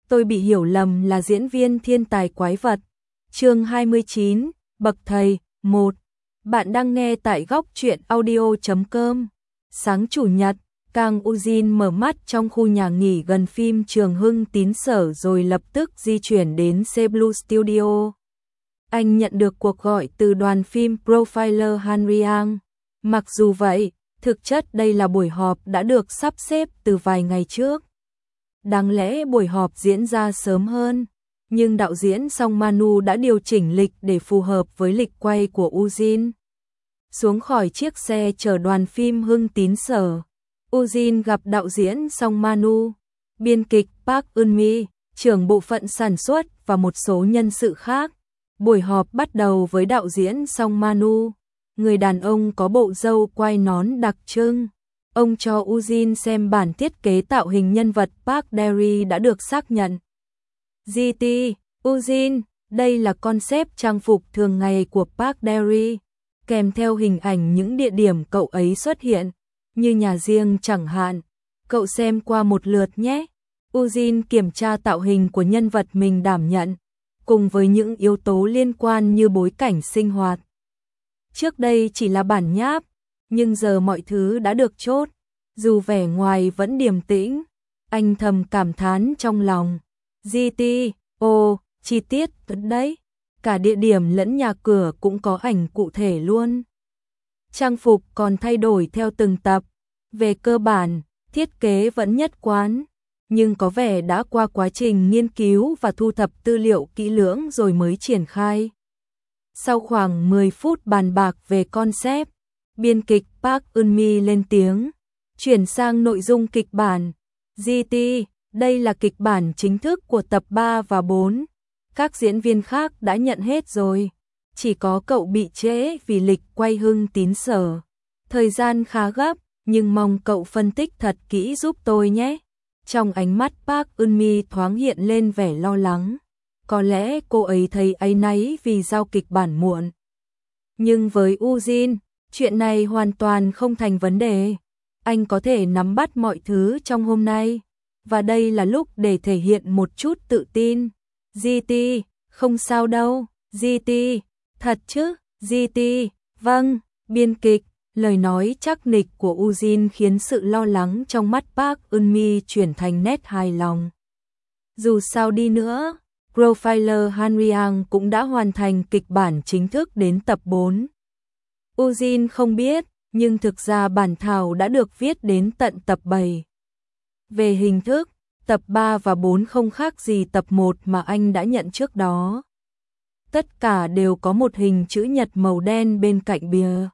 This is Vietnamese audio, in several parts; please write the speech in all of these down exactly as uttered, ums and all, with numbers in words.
tôi bị hiểu lầm là diễn viên thiên tài quái vật. Chương hai mươi chín, Bậc thầy, một. Bạn đang nghe tại góc truyện audio chấm com. Sáng chủ nhật, Kang Ujin mở mắt trong khu nhà nghỉ gần phim Trường Hưng Tín Sở rồi lập tức di chuyển đến C-Blue Studio. Anh nhận được cuộc gọi từ đoàn phim Profiler Hanriang. Mặc dù vậy, thực chất đây là buổi họp đã được sắp xếp từ vài ngày trước. Đáng lẽ buổi họp diễn ra sớm hơn, nhưng đạo diễn Song Manu đã điều chỉnh lịch để phù hợp với lịch quay của Ujin. Xuống khỏi chiếc xe chở đoàn phim Hưng Tín Sở, Ujin gặp đạo diễn Song Manu, biên kịch Park Eun-mi, trưởng bộ phận sản xuất và một số nhân sự khác. Buổi họp bắt đầu với đạo diễn Song Manu, người đàn ông có bộ râu quai nón đặc trưng. Ông cho Ujin xem bản thiết kế tạo hình nhân vật Park Derry đã được xác nhận. giê tê, Ujin, đây là concept trang phục thường ngày của Park Derry, kèm theo hình ảnh những địa điểm cậu ấy xuất hiện, như nhà riêng chẳng hạn. Cậu xem qua một lượt nhé. Ujin kiểm tra tạo hình của nhân vật mình đảm nhận, cùng với những yếu tố liên quan như bối cảnh sinh hoạt. Trước đây chỉ là bản nháp, nhưng giờ mọi thứ đã được chốt, dù vẻ ngoài vẫn điềm tĩnh. Anh thầm cảm thán trong lòng. giê tê, ồ, chi tiết thật đấy. Cả địa điểm lẫn nhà cửa cũng có ảnh cụ thể luôn. Trang phục còn thay đổi theo từng tập. Về cơ bản, thiết kế vẫn nhất quán, nhưng có vẻ đã qua quá trình nghiên cứu và thu thập tư liệu kỹ lưỡng rồi mới triển khai. Sau khoảng mười phút bàn bạc về concept, biên kịch Park Eun-mi lên tiếng, chuyển sang nội dung kịch bản. giê tê, đây là kịch bản chính thức của tập ba và bốn. Các diễn viên khác đã nhận hết rồi, chỉ có cậu bị trễ vì lịch quay Hưng Tín Sở. Thời gian khá gấp, nhưng mong cậu phân tích thật kỹ giúp tôi nhé. Trong ánh mắt Park Eun-mi thoáng hiện lên vẻ lo lắng. Có lẽ cô ấy thấy áy náy vì giao kịch bản muộn. Nhưng với Ujin, chuyện này hoàn toàn không thành vấn đề. Anh có thể nắm bắt mọi thứ trong hôm nay, và đây là lúc để thể hiện một chút tự tin. giê tê, không sao đâu. giê tê, thật chứ? giê tê, vâng, biên kịch. Lời nói chắc nịch của Ujin khiến sự lo lắng trong mắt Park Eun-mi chuyển thành nét hài lòng. Dù sao đi nữa, Profiler Hanriang cũng đã hoàn thành kịch bản chính thức đến tập bốn. Ujin không biết, nhưng thực ra bản thảo đã được viết đến tận tập bảy. Về hình thức, tập ba và bốn không khác gì tập một mà anh đã nhận trước đó. Tất cả đều có một hình chữ nhật màu đen bên cạnh bìa.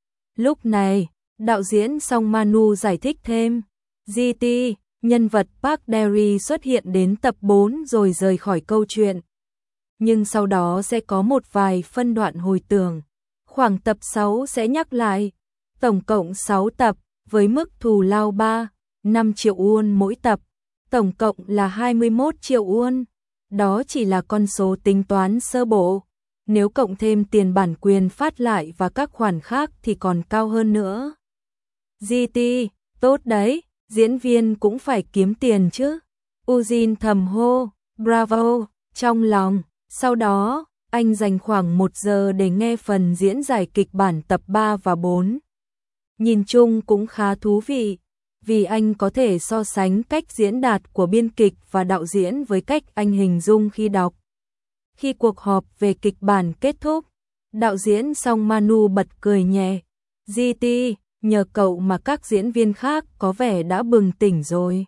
Lúc này, đạo diễn Song Manu giải thích thêm, giê tê, nhân vật Park Derry xuất hiện đến tập bốn rồi rời khỏi câu chuyện. Nhưng sau đó sẽ có một vài phân đoạn hồi tưởng. Khoảng tập sáu sẽ nhắc lại. Tổng cộng sáu tập, với mức thù lao ba, năm triệu won mỗi tập. Tổng cộng là hai mươi mốt triệu won. Đó chỉ là con số tính toán sơ bộ. Nếu cộng thêm tiền bản quyền phát lại và các khoản khác thì còn cao hơn nữa. giê tê, tốt đấy, diễn viên cũng phải kiếm tiền chứ. Ujin thầm hô, bravo, trong lòng. Sau đó, anh dành khoảng một giờ để nghe phần diễn giải kịch bản tập ba và bốn. Nhìn chung cũng khá thú vị, vì anh có thể so sánh cách diễn đạt của biên kịch và đạo diễn với cách anh hình dung khi đọc. Khi cuộc họp về kịch bản kết thúc, đạo diễn Song Manu bật cười nhẹ. giê tê, nhờ cậu mà các diễn viên khác có vẻ đã bừng tỉnh rồi.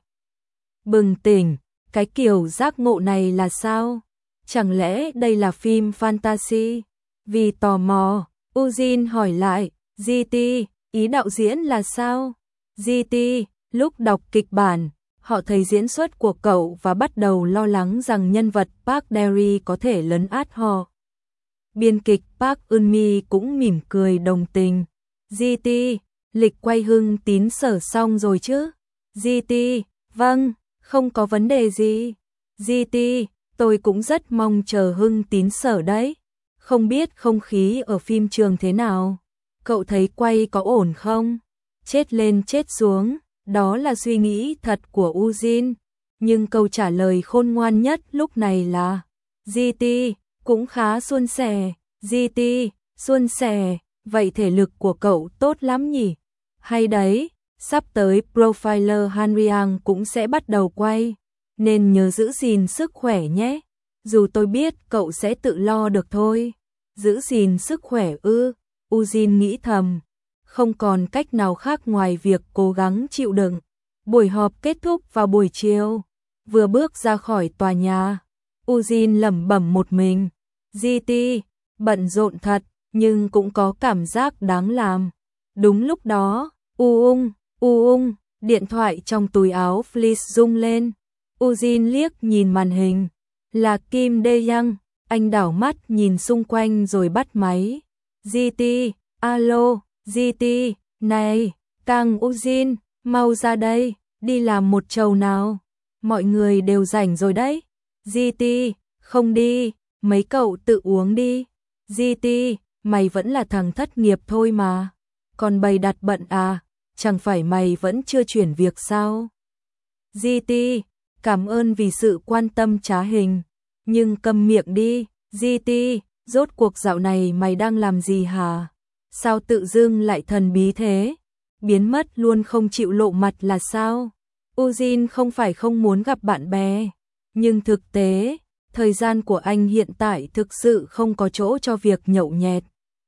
Bừng tỉnh, cái kiểu giác ngộ này là sao? Chẳng lẽ đây là phim fantasy? Vì tò mò, Ujin hỏi lại, giê tê, ý đạo diễn là sao? giê tê, lúc đọc kịch bản, họ thấy diễn xuất của cậu và bắt đầu lo lắng rằng nhân vật Park Derry có thể lấn át họ. Biên kịch Park Eun-mi cũng mỉm cười đồng tình. giê tê, lịch quay Hưng Tín Sở xong rồi chứ? giê tê, vâng, không có vấn đề gì. giê tê, tôi cũng rất mong chờ Hưng Tín Sở đấy. Không biết không khí ở phim trường thế nào? Cậu thấy quay có ổn không? Chết lên chết xuống. Đó là suy nghĩ thật của Ujin, Nhưng câu trả lời khôn ngoan nhất lúc này là giê tê, cũng khá suôn sẻ. giê tê, suôn sẻ, vậy thể lực của cậu tốt lắm nhỉ? Hay đấy, sắp tới Profiler Hanriang cũng sẽ bắt đầu quay, nên nhớ giữ gìn sức khỏe nhé. Dù tôi biết cậu sẽ tự lo được thôi. Giữ gìn sức khỏe ư? Ujin nghĩ thầm, không còn cách nào khác ngoài việc cố gắng chịu đựng. Buổi họp kết thúc vào buổi chiều. Vừa bước ra khỏi tòa nhà, Ujin lẩm bẩm một mình, giê tê, bận rộn thật, nhưng cũng có cảm giác đáng làm. Đúng lúc đó, u ung, u ung, điện thoại trong túi áo fleece rung lên. Ujin liếc nhìn màn hình, là Kim Dae-young, anh đảo mắt nhìn xung quanh rồi bắt máy. giê tê, alo, giê tê, này, Kang Ujin, mau ra đây, đi làm một chầu nào. Mọi người đều rảnh rồi đấy. giê tê, không đi, mấy cậu tự uống đi. giê tê, mày vẫn là thằng thất nghiệp thôi mà. Còn bày đặt bận à, chẳng phải mày vẫn chưa chuyển việc sao? giê tê, cảm ơn vì sự quan tâm trá hình, nhưng câm miệng đi. giê tê, rốt cuộc dạo này mày đang làm gì hả? Sao tự dưng lại thần bí thế? Biến mất luôn không chịu lộ mặt là sao? Ujin không phải không muốn gặp bạn bè, nhưng thực tế, thời gian của anh hiện tại thực sự không có chỗ cho việc nhậu nhẹt.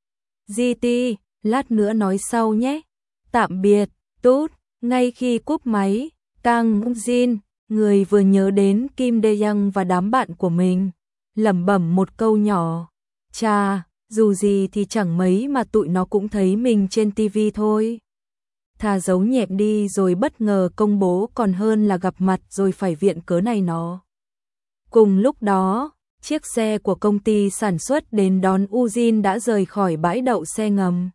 giê tê, lát nữa nói sau nhé. Tạm biệt, tốt. Ngay khi cúp máy, Kang Ujin, người vừa nhớ đến Kim Dae-young và đám bạn của mình, lẩm bẩm một câu nhỏ. Chà, dù gì thì chẳng mấy mà tụi nó cũng thấy mình trên ti vi thôi. Thà giấu nhẹm đi rồi bất ngờ công bố còn hơn là gặp mặt rồi phải viện cớ này nó. Cùng lúc đó, chiếc xe của công ty sản xuất đến đón Ujin đã rời khỏi bãi đậu xe ngầm.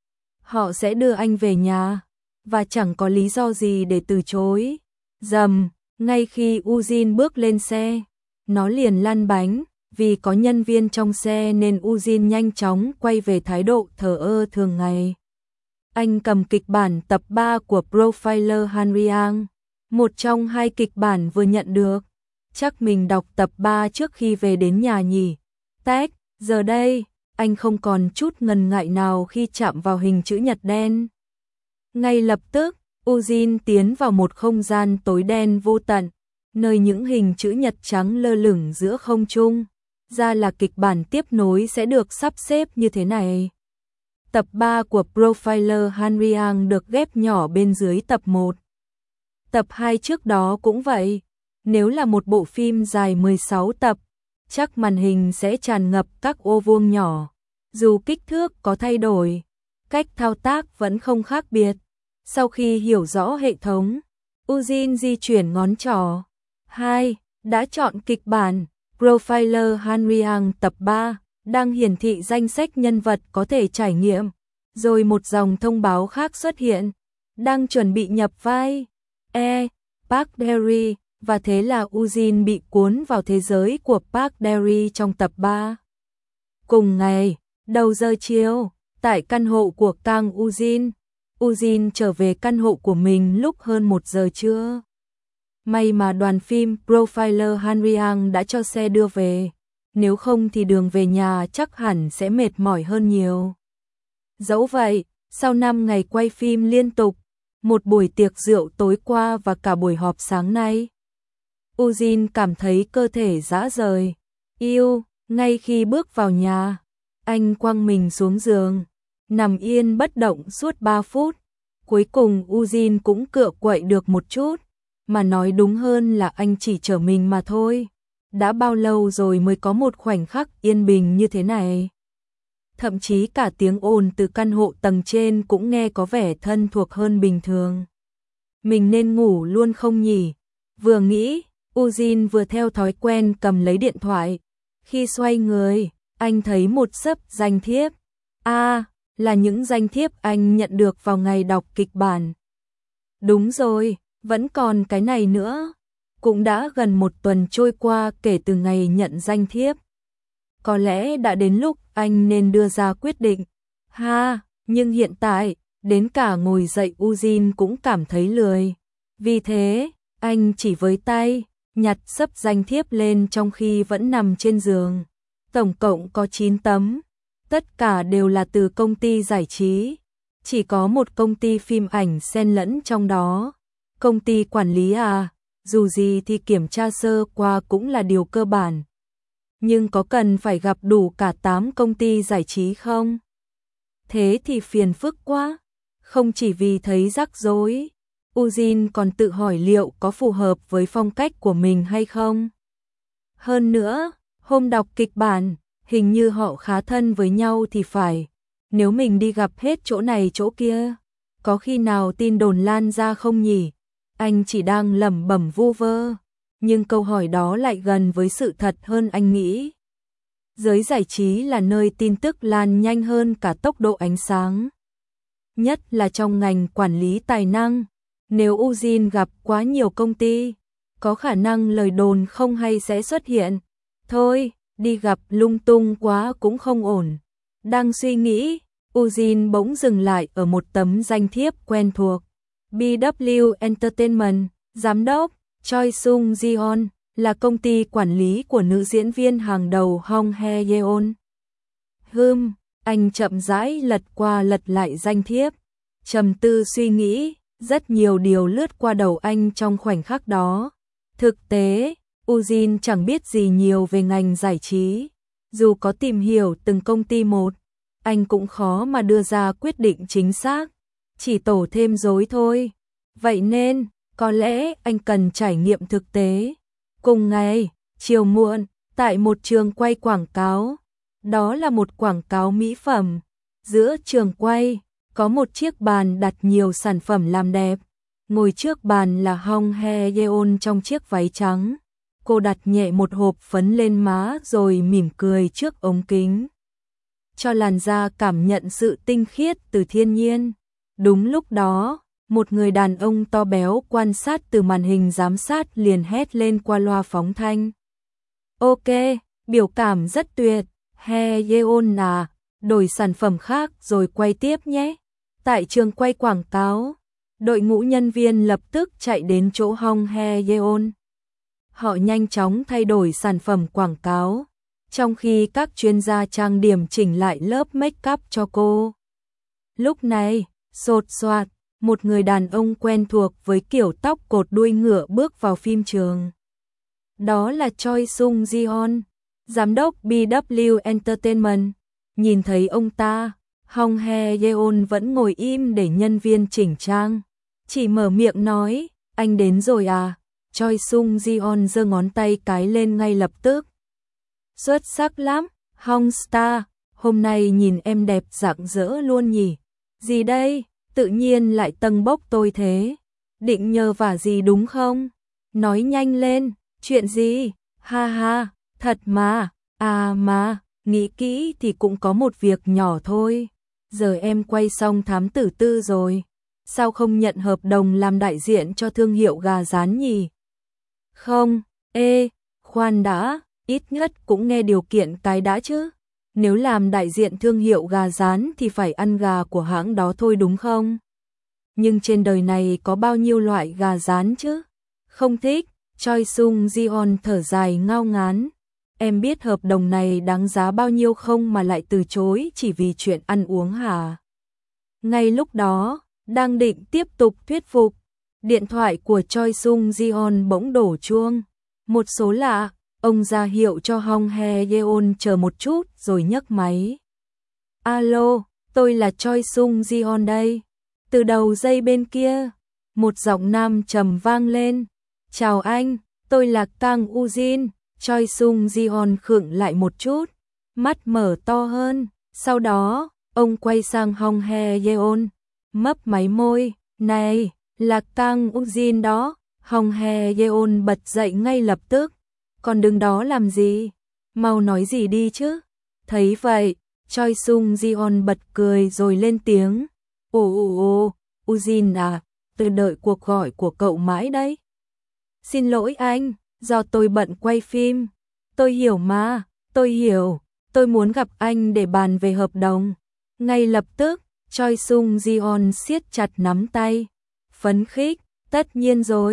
Họ sẽ đưa anh về nhà, và chẳng có lý do gì để từ chối. Rầm, ngay khi Ujin bước lên xe, nó liền lăn bánh. Vì có nhân viên trong xe nên Ujin nhanh chóng quay về thái độ thờ ơ thường ngày. Anh cầm kịch bản tập ba của Profiler Hanriang, một trong hai kịch bản vừa nhận được. Chắc mình đọc tập ba trước khi về đến nhà nhỉ. Tách, giờ đây, anh không còn chút ngần ngại nào khi chạm vào hình chữ nhật đen. Ngay lập tức, Ujin tiến vào một không gian tối đen vô tận, nơi những hình chữ nhật trắng lơ lửng giữa không trung. Ra là kịch bản tiếp nối sẽ được sắp xếp như thế này. Tập ba của Profiler Hanriang được ghép nhỏ bên dưới tập một. Tập hai trước đó cũng vậy. Nếu là một bộ phim dài mười sáu tập, chắc màn hình sẽ tràn ngập các ô vuông nhỏ. Dù kích thước có thay đổi, cách thao tác vẫn không khác biệt. Sau khi hiểu rõ hệ thống, Ujin di chuyển ngón trỏ. hai. Đã chọn kịch bản. Profiler Hanriang tập ba đang hiển thị danh sách nhân vật có thể trải nghiệm, rồi một dòng thông báo khác xuất hiện, đang chuẩn bị nhập vai. E. Park Dae-ri, và thế là Ujin bị cuốn vào thế giới của Park Dae-ri trong tập ba. Cùng ngày, đầu giờ chiều, tại căn hộ của Kang Ujin, Ujin trở về căn hộ của mình lúc hơn một giờ trưa. May mà đoàn phim Profiler Hanriang đã cho xe đưa về, nếu không thì đường về nhà chắc hẳn sẽ mệt mỏi hơn nhiều. Dẫu vậy, sau năm ngày quay phim liên tục, một buổi tiệc rượu tối qua và cả buổi họp sáng nay, Ujin cảm thấy cơ thể rã rời. Yêu, ngay khi bước vào nhà, anh quăng mình xuống giường, nằm yên bất động suốt ba phút. Cuối cùng Ujin cũng cựa quậy được một chút. Mà nói đúng hơn là anh chỉ chở mình mà thôi. Đã bao lâu rồi mới có một khoảnh khắc yên bình như thế này. Thậm chí cả tiếng ồn từ căn hộ tầng trên cũng nghe có vẻ thân thuộc hơn bình thường. Mình nên ngủ luôn không nhỉ? Vừa nghĩ, Ujin vừa theo thói quen cầm lấy điện thoại. Khi xoay người, anh thấy một xấp danh thiếp. À, là những danh thiếp anh nhận được vào ngày đọc kịch bản. Đúng rồi. Vẫn còn cái này nữa. Cũng đã gần một tuần trôi qua kể từ ngày nhận danh thiếp. Có lẽ đã đến lúc anh nên đưa ra quyết định. Ha, nhưng hiện tại, đến cả ngồi dậy Ujin cũng cảm thấy lười. Vì thế, anh Anh chỉ với tay, nhặt xấp danh thiếp lên trong khi vẫn nằm trên giường. Tổng cộng có chín tấm, tất cả đều là từ công ty giải trí. Chỉ có một công ty phim ảnh xen lẫn trong đó. Công ty quản lý à, dù gì thì kiểm tra sơ qua cũng là điều cơ bản. Nhưng có cần phải gặp đủ cả tám công ty giải trí không? Thế thì phiền phức quá. Không chỉ vì thấy rắc rối, Ujin còn tự hỏi liệu có phù hợp với phong cách của mình hay không. Hơn nữa, hôm đọc kịch bản, hình như họ khá thân với nhau thì phải. Nếu mình đi gặp hết chỗ này chỗ kia, có khi nào tin đồn lan ra không nhỉ? Anh chỉ đang lẩm bẩm vu vơ, nhưng câu hỏi đó lại gần với sự thật hơn anh nghĩ. Giới giải trí là nơi tin tức lan nhanh hơn cả tốc độ ánh sáng. Nhất là trong ngành quản lý tài năng. Nếu Ujin gặp quá nhiều công ty, có khả năng lời đồn không hay sẽ xuất hiện. Thôi, đi gặp lung tung quá cũng không ổn. Đang suy nghĩ, Ujin bỗng dừng lại ở một tấm danh thiếp quen thuộc. bê vê kép Entertainment, giám đốc, Choi Sung Jeon, là công ty quản lý của nữ diễn viên hàng đầu Hong Hae Yeon. Hừm, anh chậm rãi lật qua lật lại danh thiếp, trầm tư suy nghĩ, rất nhiều điều lướt qua đầu anh trong khoảnh khắc đó. Thực tế, Ujin chẳng biết gì nhiều về ngành giải trí, dù có tìm hiểu từng công ty một, anh cũng khó mà đưa ra quyết định chính xác, chỉ tổ thêm rối thôi. Vậy nên, có lẽ anh cần trải nghiệm thực tế. Cùng ngày, chiều muộn, tại một trường quay quảng cáo, đó là một quảng cáo mỹ phẩm. Giữa trường quay, có một chiếc bàn đặt nhiều sản phẩm làm đẹp. Ngồi trước bàn là Hong Hae Yeon trong chiếc váy trắng. Cô đặt nhẹ một hộp phấn lên má rồi mỉm cười trước ống kính, cho làn da cảm nhận sự tinh khiết từ thiên nhiên. Đúng lúc đó, một người đàn ông to béo quan sát từ màn hình giám sát liền hét lên qua loa phóng thanh. Ok, biểu cảm rất tuyệt, Hae Yeon à, đổi sản phẩm khác rồi quay tiếp nhé. Tại trường quay quảng cáo, đội ngũ nhân viên lập tức chạy đến chỗ Hong Hae Yeon. Họ nhanh chóng thay đổi sản phẩm quảng cáo, trong khi các chuyên gia trang điểm chỉnh lại lớp make up cho cô. Lúc này, xột xoạt, một người đàn ông quen thuộc với kiểu tóc cột đuôi ngựa bước vào phim trường. Đó là Choi Sung Jeon, giám đốc bê vê kép Entertainment. Nhìn thấy ông ta, Hong Hae Yeon vẫn ngồi im để nhân viên chỉnh trang. Chỉ mở miệng nói, anh đến rồi à? Choi Sung Jeon giơ ngón tay cái lên ngay lập tức. Xuất sắc lắm, Hong Star, hôm nay nhìn em đẹp rạng rỡ luôn nhỉ. Gì đây, tự nhiên lại tâng bốc tôi thế. Định nhờ vả gì đúng không? Nói nhanh lên, chuyện gì? Ha ha, thật mà, à mà, nghĩ kỹ thì cũng có một việc nhỏ thôi. Giờ em quay xong Thám Tử Tư rồi, sao không nhận hợp đồng làm đại diện cho thương hiệu gà rán nhỉ? Không, ê, khoan đã, ít nhất cũng nghe điều kiện cái đã chứ. Nếu làm đại diện thương hiệu gà rán thì phải ăn gà của hãng đó thôi đúng không? Nhưng trên đời này có bao nhiêu loại gà rán chứ? Không thích, Choi Sung Jeon thở dài ngao ngán. Em biết hợp đồng này đáng giá bao nhiêu không mà lại từ chối chỉ vì chuyện ăn uống hả? Ngay lúc đó, đang định tiếp tục thuyết phục, điện thoại của Choi Sung Jeon bỗng đổ chuông. Một số lạ, ông ra hiệu cho Hong Hae Yeon chờ một chút rồi nhấc máy. Alo, tôi là Choi Sung Jeon đây. Từ đầu dây bên kia, một giọng nam trầm vang lên. Chào anh, tôi là Kang Ujin. Choi Sung Jeon khựng lại một chút, mắt mở to hơn. Sau đó, ông quay sang Hong Hae Yeon, mấp máy môi. Này, là Kang Ujin đó. Hong Hae Yeon bật dậy ngay lập tức. Còn đứng đó làm gì? Mau nói gì đi chứ. Thấy vậy, Choi Sung Jeon bật cười rồi lên tiếng. Ồ ồ ồ, Ujin à, tôi đợi cuộc gọi của cậu mãi đấy. Xin lỗi anh, do tôi bận quay phim. Tôi hiểu mà, tôi hiểu, tôi muốn gặp anh để bàn về hợp đồng. Ngay lập tức, Choi Sung Jeon siết chặt nắm tay. Phấn khích, tất nhiên rồi,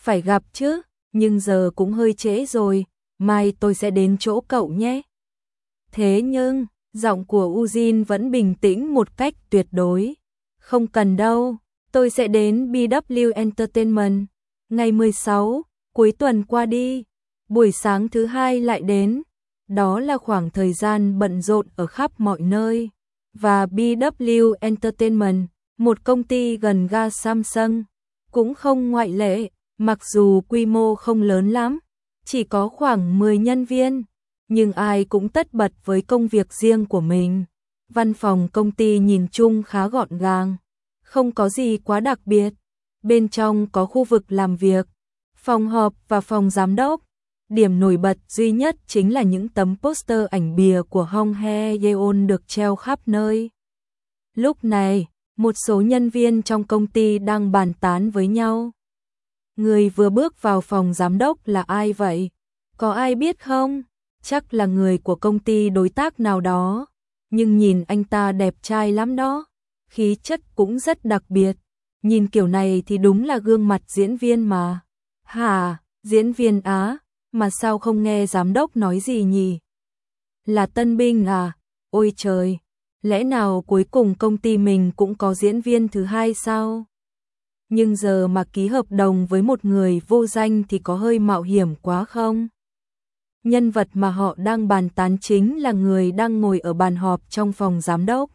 Phải gặp chứ, nhưng giờ cũng hơi trễ rồi, mai tôi sẽ đến chỗ cậu nhé. Thế nhưng, giọng của Ujin vẫn bình tĩnh một cách tuyệt đối. Không cần đâu, tôi sẽ đến bê vê Entertainment. Ngày mười sáu, cuối tuần qua đi, buổi sáng thứ hai lại đến. Đó là khoảng thời gian bận rộn ở khắp mọi nơi. Và bê vê Entertainment, một công ty gần ga Samsung, cũng không ngoại lệ, mặc dù quy mô không lớn lắm, chỉ có khoảng mười nhân viên, nhưng ai cũng tất bật với công việc riêng của mình. Văn phòng công ty nhìn chung khá gọn gàng, không có gì quá đặc biệt. Bên trong có khu vực làm việc, phòng họp và phòng giám đốc. Điểm nổi bật duy nhất chính là những tấm poster ảnh bìa của Hong Hae Yeon được treo khắp nơi. Lúc này, một số nhân viên trong công ty đang bàn tán với nhau. Người vừa bước vào phòng giám đốc là ai vậy? Có ai biết không? Chắc là người của công ty đối tác nào đó. Nhưng nhìn anh ta đẹp trai lắm đó. Khí chất cũng rất đặc biệt. Nhìn kiểu này thì đúng là gương mặt diễn viên mà. Hả, diễn viên á? Mà sao không nghe giám đốc nói gì nhỉ? Là tân binh à? Ôi trời, lẽ nào cuối cùng công ty mình cũng có diễn viên thứ hai sao? Nhưng giờ mà ký hợp đồng với một người vô danh thì có hơi mạo hiểm quá không? Nhân vật mà họ đang bàn tán chính là người đang ngồi ở bàn họp trong phòng giám đốc.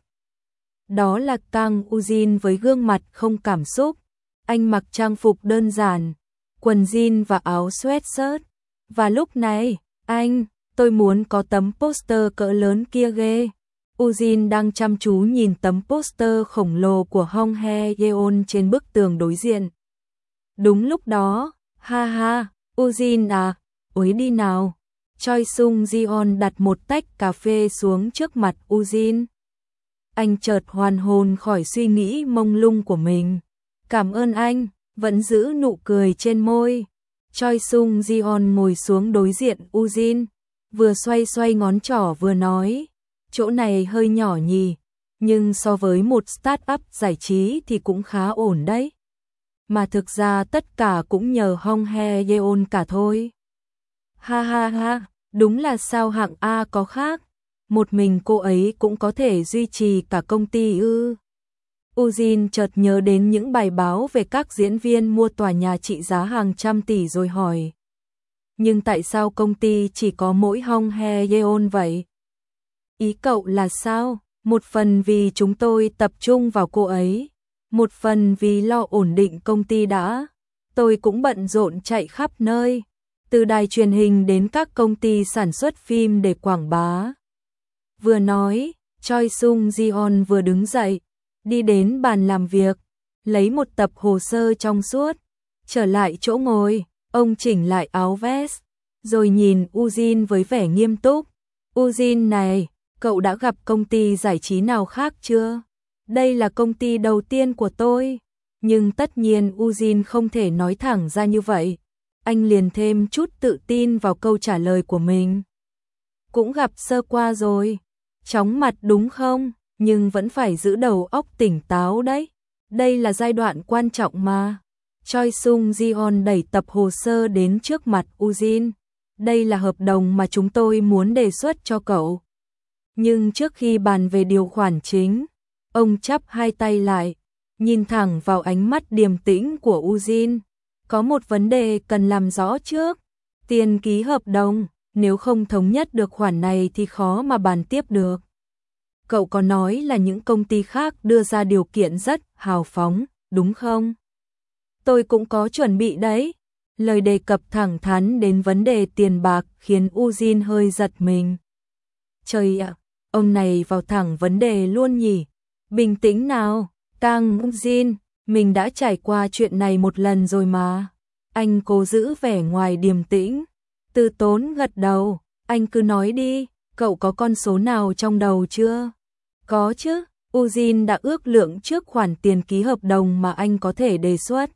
Đó là Kang Ujin với gương mặt không cảm xúc. Anh mặc trang phục đơn giản, quần jean và áo sweatshirt. Và lúc này, anh, tôi muốn có tấm poster cỡ lớn kia ghê. Ujin đang chăm chú nhìn tấm poster khổng lồ của Hong Hae Yeon trên bức tường đối diện. Đúng lúc đó, ha ha, Ujin à, uống đi nào. Choi Sung Jeon đặt một tách cà phê xuống trước mặt Ujin. Anh chợt hoàn hồn khỏi suy nghĩ mông lung của mình. Cảm ơn anh, vẫn giữ nụ cười trên môi. Choi Sung Jeon ngồi xuống đối diện Ujin, vừa xoay xoay ngón trỏ vừa nói, chỗ này hơi nhỏ nhỉ, nhưng so với một start-up giải trí thì cũng khá ổn đấy. Mà thực ra tất cả cũng nhờ Hong Hae Yeon cả thôi. Ha ha ha, đúng là sao hạng A có khác, một mình cô ấy cũng có thể duy trì cả công ty ư. Ujin chợt nhớ đến những bài báo về các diễn viên mua tòa nhà trị giá hàng trăm tỷ rồi hỏi. Nhưng tại sao công ty chỉ có mỗi Hong Hae Yeon vậy? Ý cậu là sao? Một phần vì chúng tôi tập trung vào cô ấy, một phần vì lo ổn định công ty đã. Tôi cũng bận rộn chạy khắp nơi, từ đài truyền hình đến các công ty sản xuất phim để quảng bá. Vừa nói, Choi Sung Jeon vừa đứng dậy, đi đến bàn làm việc, lấy một tập hồ sơ trong suốt, trở lại chỗ ngồi, ông chỉnh lại áo vest, rồi nhìn Ujin với vẻ nghiêm túc. Ujin này, cậu đã gặp công ty giải trí nào khác chưa? Đây là công ty đầu tiên của tôi. Nhưng tất nhiên Ujin không thể nói thẳng ra như vậy. Anh liền thêm chút tự tin vào câu trả lời của mình. Cũng gặp sơ qua rồi. Chóng mặt đúng không? Nhưng vẫn phải giữ đầu óc tỉnh táo đấy. Đây là giai đoạn quan trọng mà. Choi Sung Jeon đẩy tập hồ sơ đến trước mặt Ujin. Đây là hợp đồng mà chúng tôi muốn đề xuất cho cậu. Nhưng trước khi bàn về điều khoản chính, ông chắp hai tay lại, nhìn thẳng vào ánh mắt điềm tĩnh của Ujin. Có một vấn đề cần làm rõ trước. Tiền ký hợp đồng, nếu không thống nhất được khoản này thì khó mà bàn tiếp được. Cậu có nói là những công ty khác đưa ra điều kiện rất hào phóng, đúng không? Tôi cũng có chuẩn bị đấy. Lời đề cập thẳng thắn đến vấn đề tiền bạc khiến Ujin hơi giật mình. Trời ạ, ông này vào thẳng vấn đề luôn nhỉ. Bình tĩnh nào, Kang Ujin, mình đã trải qua chuyện này một lần rồi mà. Anh cố giữ vẻ ngoài điềm tĩnh, từ tốn gật đầu. Anh cứ nói đi, cậu có con số nào trong đầu chưa? Có chứ, Ujin đã ước lượng trước khoản tiền ký hợp đồng mà anh có thể đề xuất.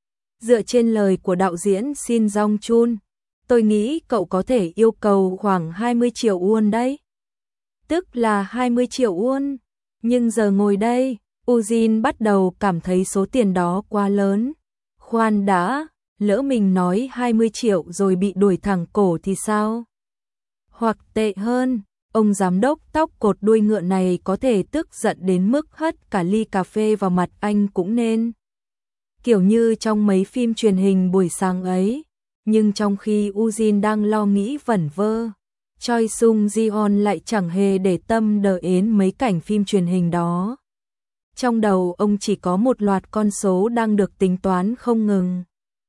Dựa trên lời của đạo diễn Shin Jong Chun, tôi nghĩ cậu có thể yêu cầu khoảng hai mươi triệu won đấy. Tức là hai mươi triệu won. Nhưng giờ ngồi đây, Ujin bắt đầu cảm thấy số tiền đó quá lớn. Khoan đã, lỡ mình nói hai mươi triệu rồi bị đuổi thẳng cổ thì sao? Hoặc tệ hơn, ông giám đốc tóc cột đuôi ngựa này có thể tức giận đến mức hất cả ly cà phê vào mặt anh cũng nên. Kiểu như trong mấy phim truyền hình buổi sáng ấy, nhưng trong khi Ujin đang lo nghĩ vẩn vơ, Choi Sung Ji-on lại chẳng hề để tâm đến mấy cảnh phim truyền hình đó. Trong đầu ông chỉ có một loạt con số đang được tính toán không ngừng.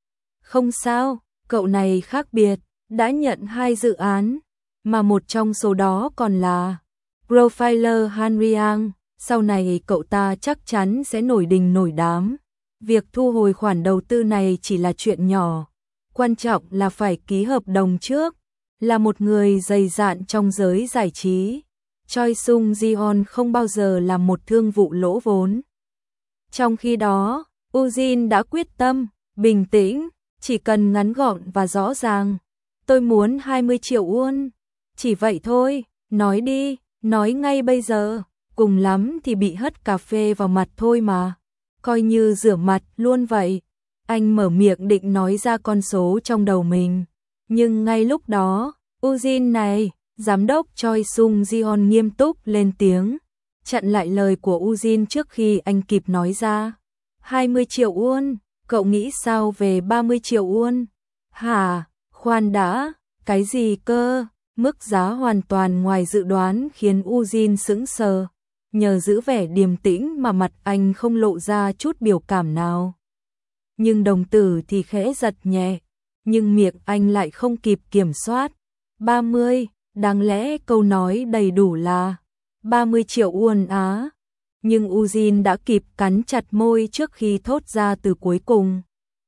Không sao, cậu này khác biệt, đã nhận hai dự án, mà một trong số đó còn là Profiler Han Riang, sau này cậu ta chắc chắn sẽ nổi đình nổi đám. Việc thu hồi khoản đầu tư này chỉ là chuyện nhỏ, quan trọng là phải ký hợp đồng trước. Là một người dày dạn trong giới giải trí, Choi Sung Ji-on không bao giờ làm một thương vụ lỗ vốn. Trong khi đó, Ujin đã quyết tâm, bình tĩnh, chỉ cần ngắn gọn và rõ ràng. Tôi muốn hai mươi triệu won. Chỉ vậy thôi, nói đi, nói ngay bây giờ, cùng lắm thì bị hất cà phê vào mặt thôi mà. Coi như rửa mặt luôn vậy. Anh mở miệng định nói ra con số trong đầu mình. Nhưng ngay lúc đó, Ujin này, giám đốc Choi Sung Ji-on nghiêm túc lên tiếng, chặn lại lời của Ujin trước khi anh kịp nói ra. hai mươi triệu won, cậu nghĩ sao về ba mươi triệu won? Hả, khoan đã, cái gì cơ? Mức giá hoàn toàn ngoài dự đoán khiến Ujin sững sờ, nhờ giữ vẻ điềm tĩnh mà mặt anh không lộ ra chút biểu cảm nào. Nhưng đồng tử thì khẽ giật nhẹ, nhưng miệng anh lại không kịp kiểm soát. ba mươi, đáng lẽ câu nói đầy đủ là ba mươi triệu won á. Nhưng Ujin đã kịp cắn chặt môi trước khi thốt ra từ cuối cùng.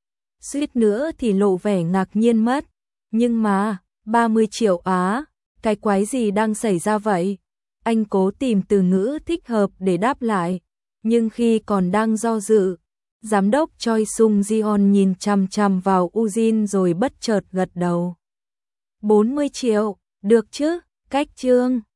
Suýt nữa thì lộ vẻ ngạc nhiên mất. Nhưng mà, ba mươi triệu á, cái quái gì đang xảy ra vậy? Anh cố tìm từ ngữ thích hợp để đáp lại. Nhưng khi còn đang do dự, giám đốc Choi Sung Ji-on nhìn chằm chằm vào Ujin rồi bất chợt gật đầu. bốn mươi triệu, được chứ, cách chương.